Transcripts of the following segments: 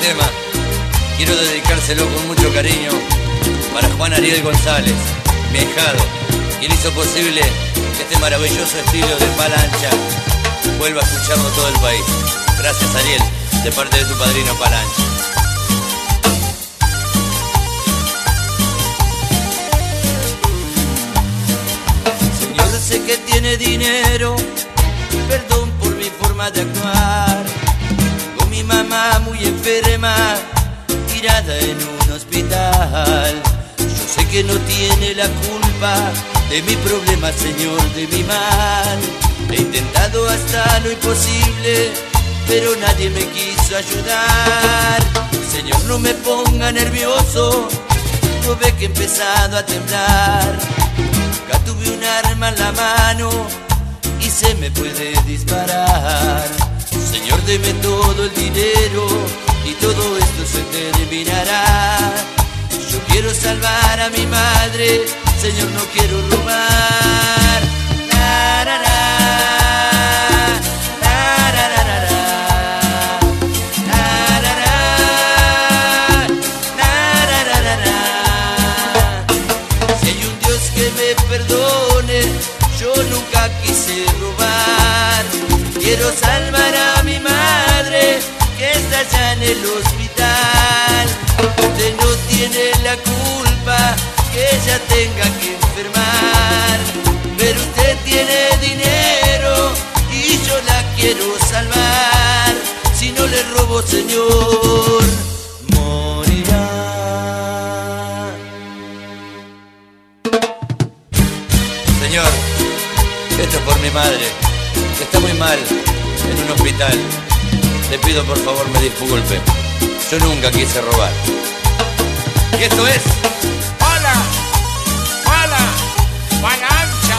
tema quiero dedicárselo con mucho cariño para Juan Ariel González, mi ahijado, quien hizo posible que este maravilloso estilo de pala ancha vuelva a escucharlo todo el país. Gracias, Ariel, de parte de tu padrino Pala Ancha. Señor, sé que tiene dinero, perdón por mi forma de actuar. Con mi mamá muy enferma, tirada en un hospital. Yo sé que no tiene la culpa de mi problema, Señor, de mi mal. He intentado hasta lo imposible, pero nadie me quiso ayudar. Señor, no me ponga nervioso, no ve que he empezado a temblar. Acá tuve un arma en la mano y se me puede disparar. Señor, deme todo el dinero y todo esto se terminará. Yo quiero salvar a mi madre, Señor, no quiero robar. La, la, la. Yo nunca quise robar, quiero salvar a mi madre que está allá en el hospital. Usted no tiene la culpa que ella tenga que enfermar, pero usted tiene dinero y yo la quiero salvar. Si no le robo, Señor, morirá. Señor, esto es por mi madre, que está muy mal en un hospital. Le pido por favor me disculpe. Yo nunca quise robar. Y esto es Pala Ancha.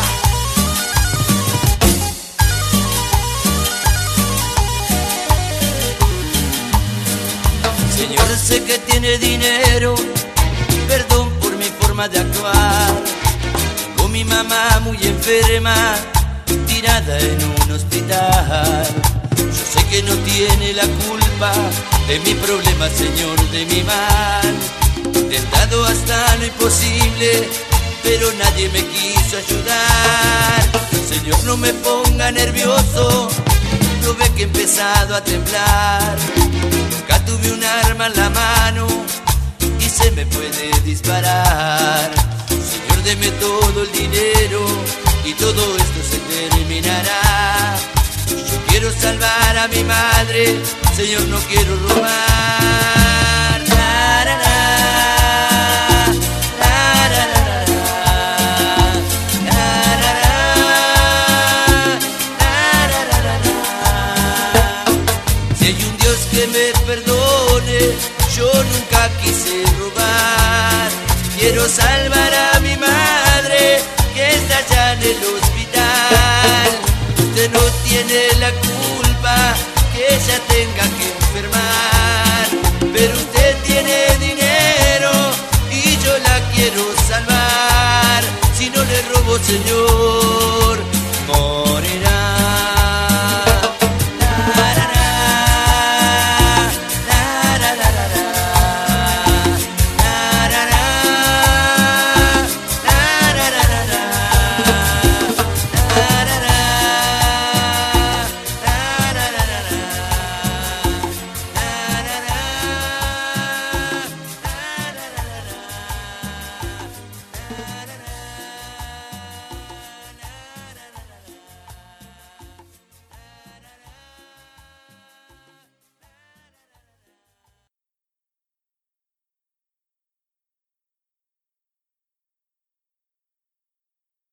Señor, sé que tiene dinero, perdón por mi forma de actuar. Con mi mamá muy enferma, tirada en un hospital. Yo sé que no tiene la culpa de mi problema, Señor, de mi mal. He intentado hasta lo imposible, pero nadie me quiso ayudar. Señor, no me ponga nervioso, no ve que he empezado a temblar. Acá tuve un arma en la mano y se me puede disparar. Señor, deme todo el dinero y todo esto se terminará. Yo quiero salvar a mi madre, Señor, no quiero robar. La, la, la, la, la, la, la, la, la, la, la. Si hay un Dios que me perdone, yo nunca quise robar. Quiero salvar a mi madre que está allá en el hospital. Usted no tiene la culpa que ella tenga que enfermar, pero usted tiene dinero y yo la quiero salvar. Si no le robo, Señor,